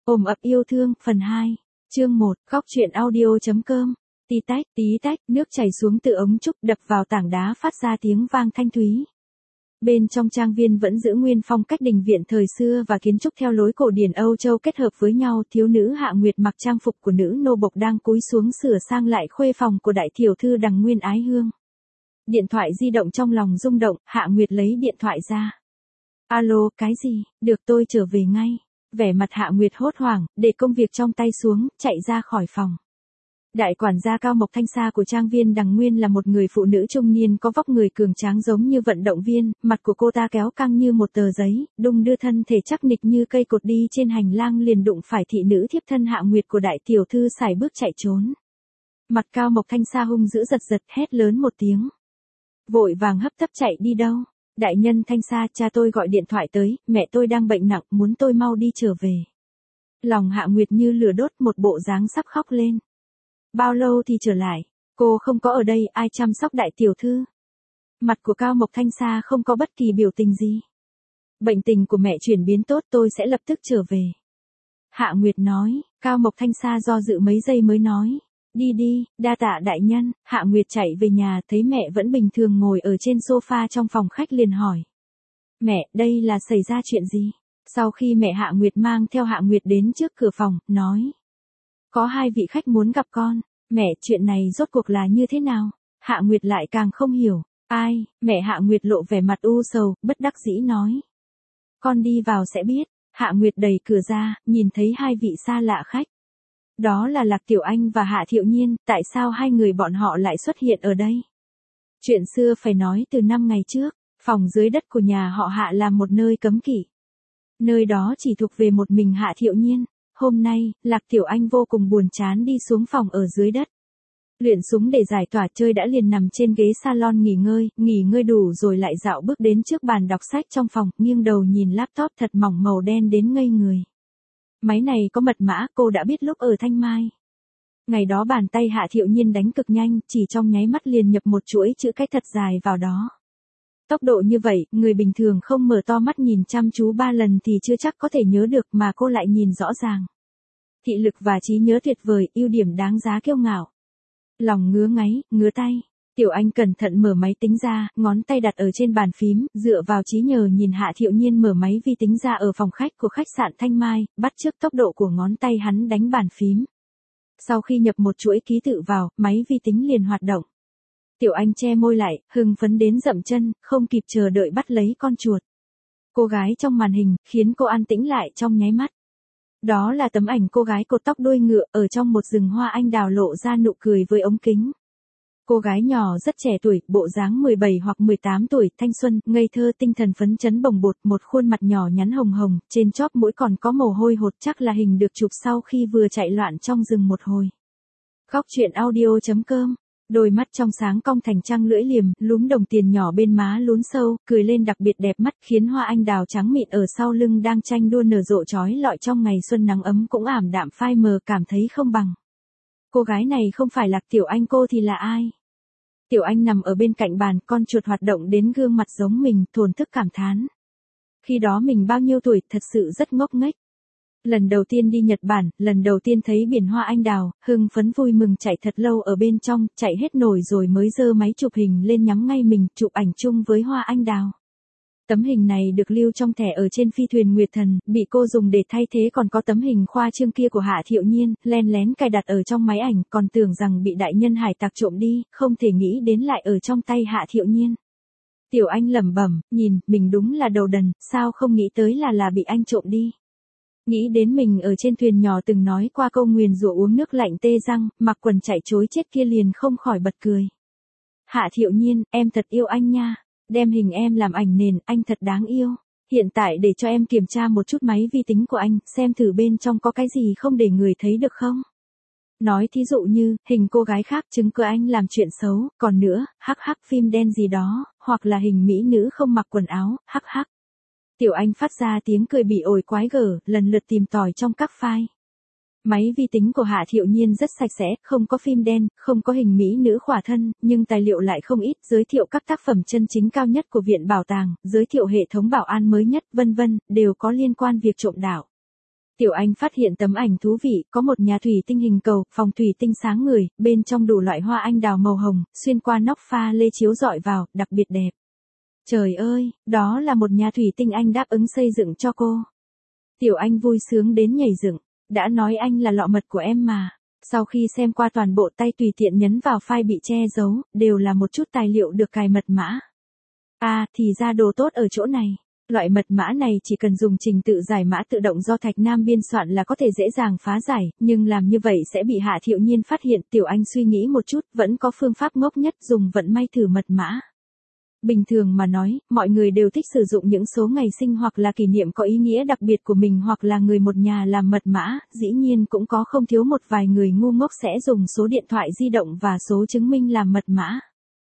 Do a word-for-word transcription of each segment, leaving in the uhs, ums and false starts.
Ôm ấp yêu thương, phần hai, chương một, khóc chuyện audio.com, tí tách, tí tách, nước chảy xuống từ ống trúc đập vào tảng đá phát ra tiếng vang thanh thúy. Bên trong trang viên vẫn giữ nguyên phong cách đình viện thời xưa và kiến trúc theo lối cổ điển Âu Châu kết hợp với nhau. Thiếu nữ Hạ Nguyệt mặc trang phục của nữ nô bộc đang cúi xuống sửa sang lại khuê phòng của đại tiểu thư Đằng Nguyên Ái Hương. Điện thoại di động trong lòng rung động, Hạ Nguyệt lấy điện thoại ra. Alo, cái gì, được tôi trở về ngay. Vẻ mặt Hạ Nguyệt hốt hoảng, để công việc trong tay xuống, chạy ra khỏi phòng. Đại quản gia Cao Mộc Thanh Sa của trang viên Đằng Nguyên là một người phụ nữ trung niên có vóc người cường tráng giống như vận động viên, mặt của cô ta kéo căng như một tờ giấy, đung đưa thân thể chắc nịch như cây cột đi trên hành lang liền đụng phải thị nữ thiếp thân Hạ Nguyệt của đại tiểu thư sải bước chạy trốn. Mặt Cao Mộc Thanh Sa hung dữ giật giật hét lớn một tiếng. Vội vàng hấp tấp chạy đi đâu? Đại nhân Thanh Sa, cha tôi gọi điện thoại tới, mẹ tôi đang bệnh nặng, muốn tôi mau đi trở về. Lòng Hạ Nguyệt như lửa đốt, một bộ dáng sắp khóc lên. Bao lâu thì trở lại? Cô không có ở đây, ai chăm sóc đại tiểu thư? Mặt của Cao Mộc Thanh Sa không có bất kỳ biểu tình gì. Bệnh tình của mẹ chuyển biến tốt, tôi sẽ lập tức trở về. Hạ Nguyệt nói. Cao Mộc Thanh Sa do dự mấy giây mới nói. Đi đi, đa tạ đại nhân. Hạ Nguyệt chạy về nhà, thấy mẹ vẫn bình thường ngồi ở trên sofa trong phòng khách liền hỏi. Mẹ, đây là xảy ra chuyện gì? Sau khi mẹ Hạ Nguyệt mang theo Hạ Nguyệt đến trước cửa phòng, nói. Có hai vị khách muốn gặp con. Mẹ, chuyện này rốt cuộc là như thế nào? Hạ Nguyệt lại càng không hiểu. Ai? Mẹ Hạ Nguyệt lộ vẻ mặt u sầu, bất đắc dĩ nói. Con đi vào sẽ biết. Hạ Nguyệt đẩy cửa ra, nhìn thấy hai vị xa lạ khách. Đó là Lạc Tiểu Anh và Hạ Thiệu Nhiên, tại sao hai người bọn họ lại xuất hiện ở đây? Chuyện xưa phải nói từ năm ngày trước, phòng dưới đất của nhà họ Hạ là một nơi cấm kỵ. Nơi đó chỉ thuộc về một mình Hạ Thiệu Nhiên. Hôm nay, Lạc Tiểu Anh vô cùng buồn chán đi xuống phòng ở dưới đất. Luyện súng để giải tỏa chơi đã, liền nằm trên ghế salon nghỉ ngơi, nghỉ ngơi đủ rồi lại dạo bước đến trước bàn đọc sách trong phòng, nghiêng đầu nhìn laptop thật mỏng màu đen đến ngây người. Máy này có mật mã, cô đã biết lúc ở Thanh Mai. Ngày đó bàn tay Hạ Thiệu Nhiên đánh cực nhanh, chỉ trong nháy mắt liền nhập một chuỗi chữ cái thật dài vào đó. Tốc độ như vậy, người bình thường không mở to mắt nhìn chăm chú ba lần thì chưa chắc có thể nhớ được, mà cô lại nhìn rõ ràng. Thị lực và trí nhớ tuyệt vời, ưu điểm đáng giá kiêu ngạo. Lòng ngứa ngáy, ngứa tay. Tiểu Anh cẩn thận mở máy tính ra, ngón tay đặt ở trên bàn phím, dựa vào trí nhớ nhìn Hạ Thiệu Nhiên mở máy vi tính ra ở phòng khách của khách sạn Thanh Mai, bắt chước tốc độ của ngón tay hắn đánh bàn phím. Sau khi nhập một chuỗi ký tự vào, máy vi tính liền hoạt động. Tiểu Anh che môi lại, hưng phấn đến dậm chân, không kịp chờ đợi bắt lấy con chuột. Cô gái trong màn hình, khiến cô an tĩnh lại trong nháy mắt. Đó là tấm ảnh cô gái cột tóc đuôi ngựa, ở trong một rừng hoa anh đào lộ ra nụ cười với ống kính. Cô gái nhỏ rất trẻ tuổi, bộ dáng mười bảy hoặc mười tám tuổi, thanh xuân, ngây thơ, tinh thần phấn chấn bồng bột, một khuôn mặt nhỏ nhắn hồng hồng, trên chóp mũi còn có mồ hôi hột, chắc là hình được chụp sau khi vừa chạy loạn trong rừng một hồi. Khóc chuyện audio.com. Đôi mắt trong sáng cong thành trăng lưỡi liềm, lúm đồng tiền nhỏ bên má lún sâu, cười lên đặc biệt đẹp mắt, khiến hoa anh đào trắng mịn ở sau lưng đang tranh đua nở rộ chói lọi trong ngày xuân nắng ấm cũng ảm đạm phai mờ, cảm thấy không bằng. Cô gái này không phải Lạc Tiểu Anh, cô thì là ai? Tiểu Anh nằm ở bên cạnh bàn, con chuột hoạt động đến gương mặt giống mình, thổn thức cảm thán. Khi đó mình bao nhiêu tuổi, thật sự rất ngốc nghếch. Lần đầu tiên đi Nhật Bản, lần đầu tiên thấy biển hoa anh đào, hưng phấn vui mừng chạy thật lâu ở bên trong, chạy hết nổi rồi mới giơ máy chụp hình lên nhắm ngay mình, chụp ảnh chung với hoa anh đào. Tấm hình này được lưu trong thẻ ở trên phi thuyền Nguyệt Thần, bị cô dùng để thay thế, còn có tấm hình khoa trương kia của Hạ Thiệu Nhiên, len lén cài đặt ở trong máy ảnh, còn tưởng rằng bị đại nhân hải tặc trộm đi, không thể nghĩ đến lại ở trong tay Hạ Thiệu Nhiên. Tiểu Anh lẩm bẩm, nhìn, mình đúng là đầu đần, sao không nghĩ tới là là bị anh trộm đi. Nghĩ đến mình ở trên thuyền nhỏ từng nói qua câu nguyền rủa uống nước lạnh tê răng, mặc quần chạy chối chết kia liền không khỏi bật cười. Hạ Thiệu Nhiên, em thật yêu anh nha. Đem hình em làm ảnh nền, anh thật đáng yêu. Hiện tại để cho em kiểm tra một chút máy vi tính của anh, xem thử bên trong có cái gì không để người thấy được không? Nói thí dụ như, hình cô gái khác chứng cứ anh làm chuyện xấu, còn nữa, hắc hắc phim đen gì đó, hoặc là hình mỹ nữ không mặc quần áo, hắc hắc. Tiểu Anh phát ra tiếng cười bị ổi quái gở, lần lượt tìm tòi trong các file. Máy vi tính của Hạ Thiệu Nhiên rất sạch sẽ, không có phim đen, không có hình mỹ nữ khỏa thân, nhưng tài liệu lại không ít, giới thiệu các tác phẩm chân chính cao nhất của Viện Bảo tàng, giới thiệu hệ thống bảo an mới nhất, vân vân, đều có liên quan việc trộm đảo. Tiểu Anh phát hiện tấm ảnh thú vị, có một nhà thủy tinh hình cầu, phòng thủy tinh sáng ngời, bên trong đủ loại hoa anh đào màu hồng, xuyên qua nóc pha lê chiếu rọi vào, đặc biệt đẹp. Trời ơi, đó là một nhà thủy tinh anh đáp ứng xây dựng cho cô. Tiểu Anh vui sướng đến nhảy dựng, đã nói anh là lọ mật của em mà. Sau khi xem qua toàn bộ tay tùy tiện nhấn vào file bị che giấu, đều là một chút tài liệu được cài mật mã. À, thì ra đồ tốt ở chỗ này. Loại mật mã này chỉ cần dùng trình tự giải mã tự động do Thạch Nam biên soạn là có thể dễ dàng phá giải, nhưng làm như vậy sẽ bị Hạ Thiệu Nhiên phát hiện. Tiểu Anh suy nghĩ một chút, vẫn có phương pháp ngốc nhất, dùng vận may thử mật mã. Bình thường mà nói, mọi người đều thích sử dụng những số ngày sinh hoặc là kỷ niệm có ý nghĩa đặc biệt của mình hoặc là người một nhà làm mật mã, dĩ nhiên cũng có không thiếu một vài người ngu ngốc sẽ dùng số điện thoại di động và số chứng minh làm mật mã.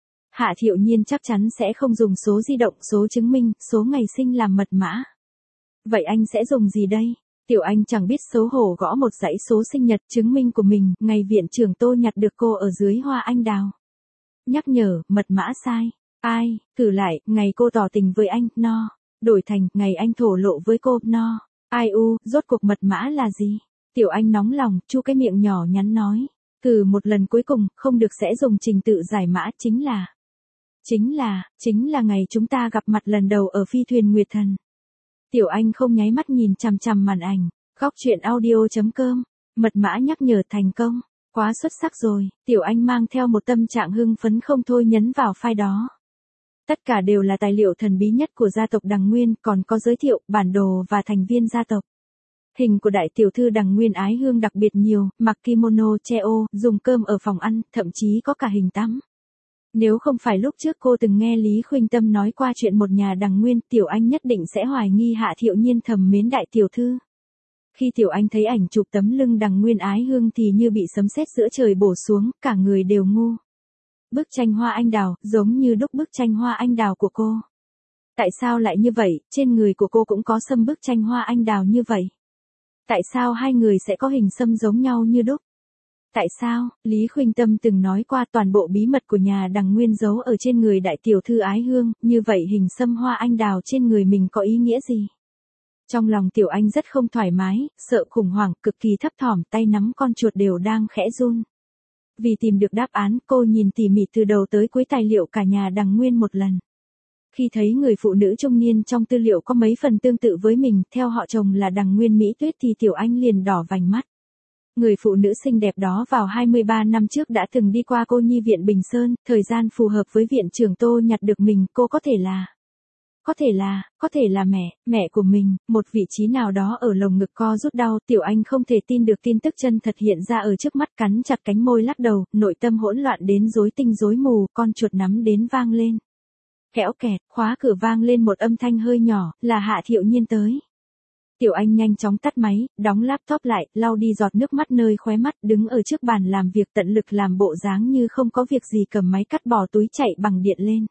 Hạ Thiệu Nhiên chắc chắn sẽ không dùng số di động, số chứng minh, số ngày sinh làm mật mã. Vậy anh sẽ dùng gì đây? Tiểu Anh chẳng biết xấu hổ gõ một dãy số sinh nhật chứng minh của mình, ngày viện trưởng Tô nhặt được cô ở dưới hoa anh đào. Nhắc nhở, mật mã sai. Ai, thử lại, ngày cô tỏ tình với anh, no. Đổi thành, ngày anh thổ lộ với cô, no. Ai u, rốt cuộc mật mã là gì? Tiểu Anh nóng lòng, chu cái miệng nhỏ nhắn nói. Từ một lần cuối cùng, không được sẽ dùng trình tự giải mã, chính là... Chính là, chính là ngày chúng ta gặp mặt lần đầu ở phi thuyền Nguyệt Thần. Tiểu Anh không nháy mắt nhìn chằm chằm màn ảnh. Góc truyện audio chấm com. Mật mã nhắc nhở thành công. Quá xuất sắc rồi. Tiểu Anh mang theo một tâm trạng hưng phấn không thôi nhấn vào file đó. Tất cả đều là tài liệu thần bí nhất của gia tộc Đằng Nguyên, còn có giới thiệu, bản đồ và thành viên gia tộc. Hình của đại tiểu thư Đằng Nguyên Ái Hương đặc biệt nhiều, mặc kimono, che ô, dùng cơm ở phòng ăn, thậm chí có cả hình tắm. Nếu không phải lúc trước cô từng nghe Lý Khuynh Tâm nói qua chuyện một nhà Đằng Nguyên, Tiểu Anh nhất định sẽ hoài nghi Hạ Thiệu Nhiên thầm mến đại tiểu thư. Khi Tiểu Anh thấy ảnh chụp tấm lưng Đằng Nguyên Ái Hương thì như bị sấm sét giữa trời bổ xuống, cả người đều ngu. Bức tranh hoa anh đào, giống như đúc bức tranh hoa anh đào của cô. Tại sao lại như vậy, trên người của cô cũng có xâm bức tranh hoa anh đào như vậy? Tại sao hai người sẽ có hình xâm giống nhau như đúc? Tại sao, Lý Khuynh Tâm từng nói qua toàn bộ bí mật của nhà Đằng Nguyên giấu ở trên người đại tiểu thư Ái Hương, như vậy hình xâm hoa anh đào trên người mình có ý nghĩa gì? Trong lòng Tiểu Anh rất không thoải mái, sợ khủng hoảng, cực kỳ thấp thỏm, tay nắm con chuột đều đang khẽ run. Vì tìm được đáp án, cô nhìn tỉ mỉ từ đầu tới cuối tài liệu cả nhà Đằng Nguyên một lần. Khi thấy người phụ nữ trung niên trong tư liệu có mấy phần tương tự với mình, theo họ chồng là Đằng Nguyên Mỹ Tuyết thì Tiểu Anh liền đỏ vành mắt. Người phụ nữ xinh đẹp đó vào hai mươi ba năm trước đã từng đi qua cô nhi viện Bình Sơn, thời gian phù hợp với viện trưởng Tô nhặt được mình, cô có thể là... Có thể là, có thể là mẹ, mẹ của mình, một vị trí nào đó ở lồng ngực co rút đau, Tiểu Anh không thể tin được tin tức chân thật hiện ra ở trước mắt, cắn chặt cánh môi lắc đầu, nội tâm hỗn loạn đến rối tinh rối mù, con chuột nắm đến vang lên. Kẽo kẹt, khóa cửa vang lên một âm thanh hơi nhỏ, là Hạ Thiệu Nhiên tới. Tiểu Anh nhanh chóng tắt máy, đóng laptop lại, lau đi giọt nước mắt nơi khóe mắt, đứng ở trước bàn làm việc tận lực làm bộ dáng như không có việc gì, cầm máy cắt bỏ túi chạy bằng điện lên.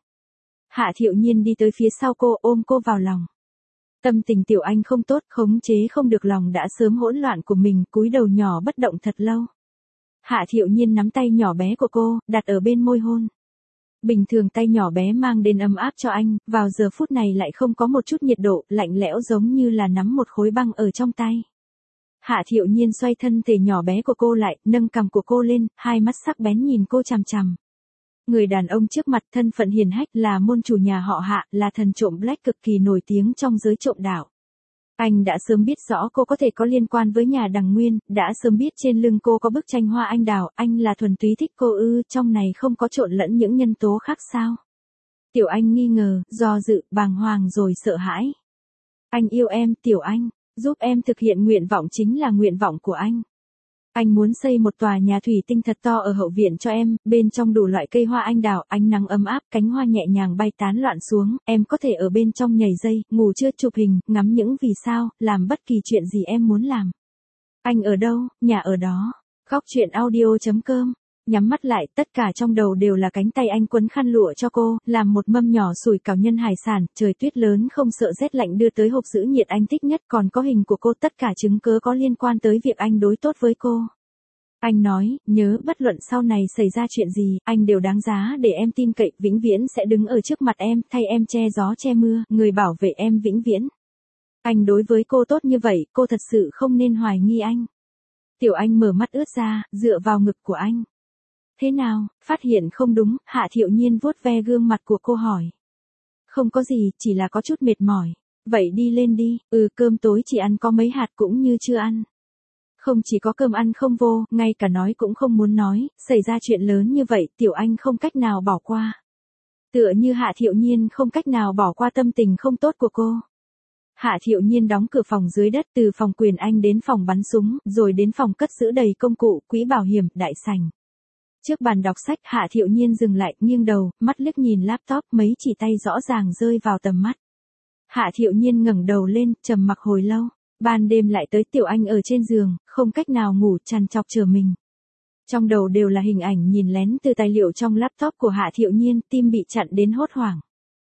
Hạ Thiệu Nhiên đi tới phía sau cô, ôm cô vào lòng. Tâm tình Tiểu Anh không tốt, khống chế không được lòng đã sớm hỗn loạn của mình, cúi đầu nhỏ bất động thật lâu. Hạ Thiệu Nhiên nắm tay nhỏ bé của cô, đặt ở bên môi hôn. Bình thường tay nhỏ bé mang đến ấm áp cho anh, vào giờ phút này lại không có một chút nhiệt độ, lạnh lẽo giống như là nắm một khối băng ở trong tay. Hạ Thiệu Nhiên xoay thân thể nhỏ bé của cô lại, nâng cằm của cô lên, hai mắt sắc bén nhìn cô chằm chằm. Người đàn ông trước mặt thân phận hiền hách, là môn chủ nhà họ Hạ, là thần trộm Black cực kỳ nổi tiếng trong giới trộm đạo. Anh đã sớm biết rõ cô có thể có liên quan với nhà Đằng Nguyên, đã sớm biết trên lưng cô có bức tranh hoa anh đào, anh là thuần túy thích cô ư, trong này không có trộn lẫn những nhân tố khác sao? Tiểu Anh nghi ngờ, do dự, bàng hoàng rồi sợ hãi. Anh yêu em, Tiểu Anh, giúp em thực hiện nguyện vọng chính là nguyện vọng của anh. Anh muốn xây một tòa nhà thủy tinh thật to ở hậu viện cho em, bên trong đủ loại cây hoa anh đào, ánh nắng ấm áp, cánh hoa nhẹ nhàng bay tán loạn xuống, em có thể ở bên trong nhảy dây, ngủ trưa chụp hình, ngắm những vì sao, làm bất kỳ chuyện gì em muốn làm. Anh ở đâu, nhà ở đó. Góc truyện audio chấm com. Nhắm mắt lại, tất cả trong đầu đều là cánh tay anh quấn khăn lụa cho cô, làm một mâm nhỏ sủi cảo nhân hải sản, trời tuyết lớn không sợ rét lạnh đưa tới hộp giữ nhiệt anh thích nhất, còn có hình của cô, tất cả chứng cớ có liên quan tới việc anh đối tốt với cô. Anh nói, nhớ bất luận sau này xảy ra chuyện gì, anh đều đáng giá để em tin cậy, vĩnh viễn sẽ đứng ở trước mặt em, thay em che gió che mưa, người bảo vệ em vĩnh viễn. Anh đối với cô tốt như vậy, cô thật sự không nên hoài nghi anh. Tiểu Anh mở mắt ướt ra, dựa vào ngực của anh. Thế nào, phát hiện không đúng, Hạ Thiệu Nhiên vuốt ve gương mặt của cô hỏi. Không có gì, chỉ là có chút mệt mỏi. Vậy đi lên đi, ừ cơm tối chỉ ăn có mấy hạt cũng như chưa ăn. Không chỉ có cơm ăn không vô, ngay cả nói cũng không muốn nói, xảy ra chuyện lớn như vậy, Tiểu Anh không cách nào bỏ qua. Tựa như Hạ Thiệu Nhiên không cách nào bỏ qua tâm tình không tốt của cô. Hạ Thiệu Nhiên đóng cửa phòng dưới đất, từ phòng quyền anh đến phòng bắn súng, rồi đến phòng cất giữ đầy công cụ, quỹ bảo hiểm, đại sảnh. Trước bàn đọc sách, Hạ Thiệu Nhiên dừng lại, nghiêng đầu, mắt liếc nhìn laptop, mấy chỉ tay rõ ràng rơi vào tầm mắt. Hạ Thiệu Nhiên ngẩng đầu lên, trầm mặc hồi lâu. Ban đêm lại tới Tiểu Anh ở trên giường, không cách nào ngủ, trằn trọc chờ mình. Trong đầu đều là hình ảnh nhìn lén từ tài liệu trong laptop của Hạ Thiệu Nhiên, tim bị chặn đến hốt hoảng.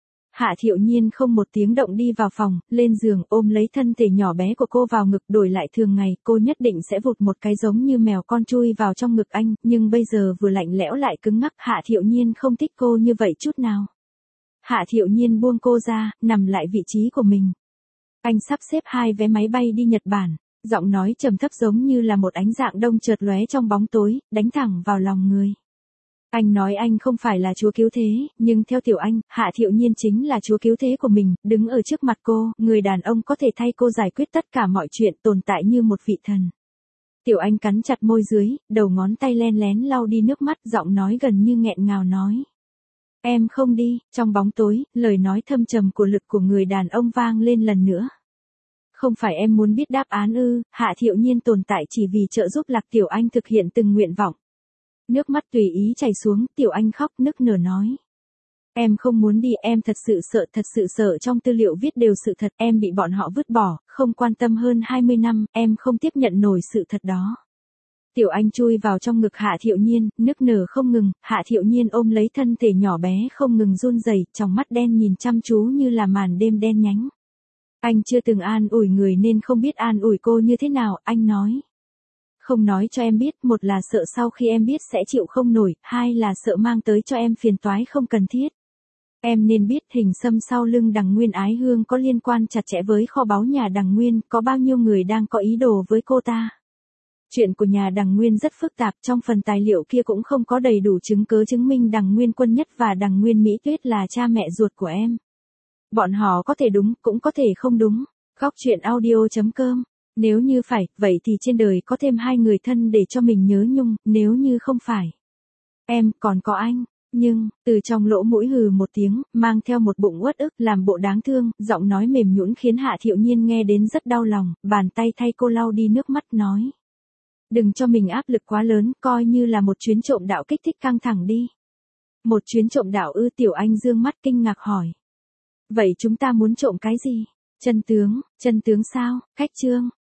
Hạ Thiệu Nhiên không một tiếng động đi vào phòng, lên giường, ôm lấy thân thể nhỏ bé của cô vào ngực, đổi lại thường ngày, cô nhất định sẽ vụt một cái giống như mèo con chui vào trong ngực anh, nhưng bây giờ vừa lạnh lẽo lại cứng ngắc, Hạ Thiệu Nhiên không thích cô như vậy chút nào. Hạ Thiệu Nhiên buông cô ra, nằm lại vị trí của mình. Anh sắp xếp hai vé máy bay đi Nhật Bản, giọng nói trầm thấp giống như là một ánh dạng đông chợt lóe trong bóng tối, đánh thẳng vào lòng người. Anh nói anh không phải là chúa cứu thế, nhưng theo Tiểu Anh, Hạ Thiệu Nhiên chính là chúa cứu thế của mình, đứng ở trước mặt cô, người đàn ông có thể thay cô giải quyết tất cả mọi chuyện, tồn tại như một vị thần. Tiểu Anh cắn chặt môi dưới, đầu ngón tay len lén lau đi nước mắt, giọng nói gần như nghẹn ngào nói. Em không đi, trong bóng tối, lời nói thâm trầm của lực của người đàn ông vang lên lần nữa. Không phải em muốn biết đáp án ư, Hạ Thiệu Nhiên tồn tại chỉ vì trợ giúp Lạc Tiểu Anh thực hiện từng nguyện vọng. Nước mắt tùy ý chảy xuống, Tiểu Anh khóc nức nở nói. Em không muốn đi, em thật sự sợ, thật sự sợ trong tư liệu viết đều sự thật, em bị bọn họ vứt bỏ, không quan tâm hơn hai mươi năm, em không tiếp nhận nổi sự thật đó. Tiểu Anh chui vào trong ngực Hạ Thiệu Nhiên, nức nở không ngừng, Hạ Thiệu Nhiên ôm lấy thân thể nhỏ bé không ngừng run rẩy, trong mắt đen nhìn chăm chú như là màn đêm đen nhánh. Anh chưa từng an ủi người nên không biết an ủi cô như thế nào, anh nói. Không nói cho em biết, một là sợ sau khi em biết sẽ chịu không nổi, hai là sợ mang tới cho em phiền toái không cần thiết. Em nên biết hình xăm sau lưng Đằng Nguyên Ái Hương có liên quan chặt chẽ với kho báu nhà Đằng Nguyên, có bao nhiêu người đang có ý đồ với cô ta. Chuyện của nhà Đằng Nguyên rất phức tạp, trong phần tài liệu kia cũng không có đầy đủ chứng cứ chứng minh Đằng Nguyên Quân Nhất và Đằng Nguyên Mỹ Tuyết là cha mẹ ruột của em. Bọn họ có thể đúng, cũng có thể không đúng. Góc truyện audio chấm com. Nếu như phải, vậy thì trên đời có thêm hai người thân để cho mình nhớ nhung, nếu như không phải. Em, còn có anh. Nhưng, từ trong lỗ mũi hừ một tiếng, mang theo một bụng uất ức, làm bộ đáng thương, giọng nói mềm nhũn khiến Hạ Thiệu Nhiên nghe đến rất đau lòng, bàn tay thay cô lau đi nước mắt nói. Đừng cho mình áp lực quá lớn, coi như là một chuyến trộm đạo kích thích căng thẳng đi. Một chuyến trộm đạo ư? Tiểu Anh dương mắt kinh ngạc hỏi. Vậy chúng ta muốn trộm cái gì? Chân tướng, chân tướng sao? Cách chương.